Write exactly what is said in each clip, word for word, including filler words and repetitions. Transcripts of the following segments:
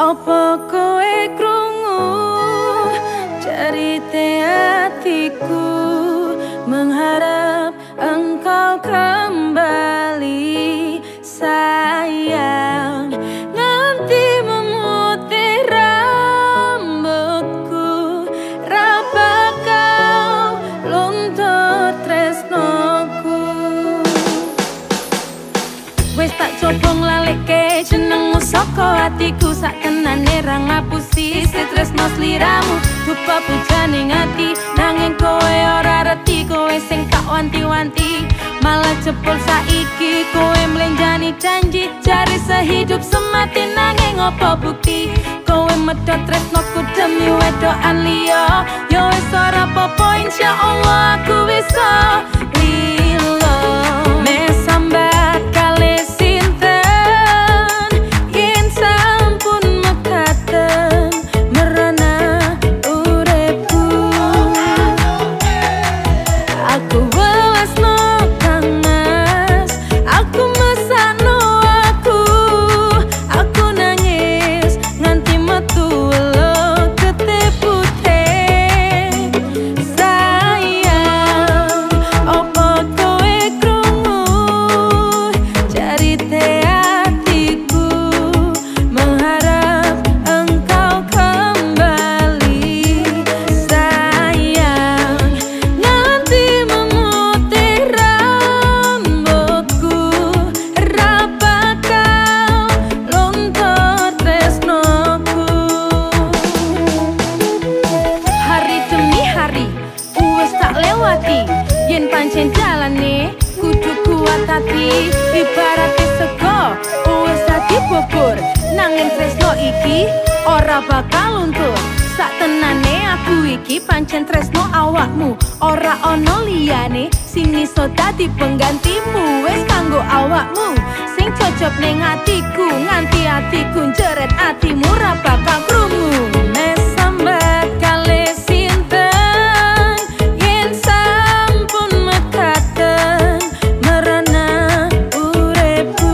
Opo kowe krungu cerita hatiku, mengharap engkau kembali sayang. Nganti memutih rambutku, raba kau luntur tresnoku. Wes tak coba nglaleke jenengmu saka hatiku, sak tenane ra ngapusi tresno sliramu. Dupa pujaning ati nanging kowe ora reti, kowe sing tak wanti-wanti malah jebol saiki. Kowe mlenjani janji cari sehidup semati, nanging apa bukti kowe medhot tresnoku demi wedokan liya. Yo wis ora apa-apa, insyaallah aku bisa lilo mesambat kali sinten yen sampun mekaten merana uripku. Aku welasno Kang Mas, aku mesakno aku, aku nangis nganti metu welo getih putih. Sayang, opo kowe krungu cerita hatiku, mengharap engkau kembali sayang. Nganti memutih rambutku, raba kau luntur tresnoku. Hari demi hari wis tak lewati, yen pancen jalane kudu kuat hati. Ibarate sego wis dadi bubur, nanging tresno iki ora bakal luntur. Sak tenane aku iki pancen tresno awakmu, ora ono liyane sing iso dadi penggantimu. Wis kanggo awakmu sing cocok ning atiku, nganti atiku njeret atimu ra bakal krungu. Mesambat kali sinten yen sampun mekaten merana uripku.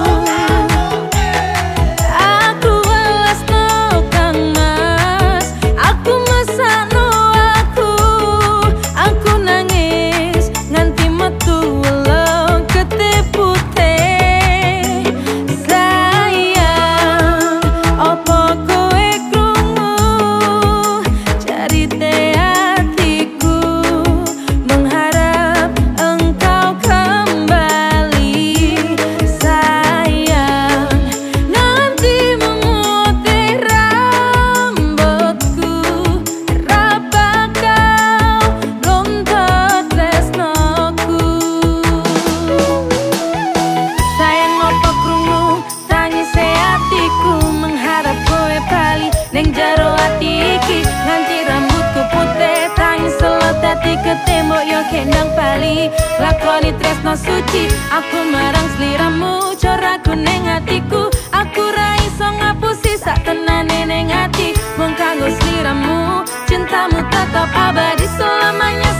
Aku welasno Kang Mas, aku mesakno aku, aku nangis nganti metu welo getih putih. Sayang, opo kowe krungu cerita hatiku, mengharap engkau kembali sayang. Nanti memutih rambutku, raba kau luntur tresnoku. Sayang, opo krungu tangise hatiku, mengharap kowe bali ning jero ati iki. Nganti rambutku putih tangis selot dadi ketembok yo kendang bali. Lakoni tresno suci aku marang sliramu, coraku ning atiku. Aku ra iso ngapusi sak tenane ning ati, mung kanggo sliramu cintamu tetap abadi selamanya.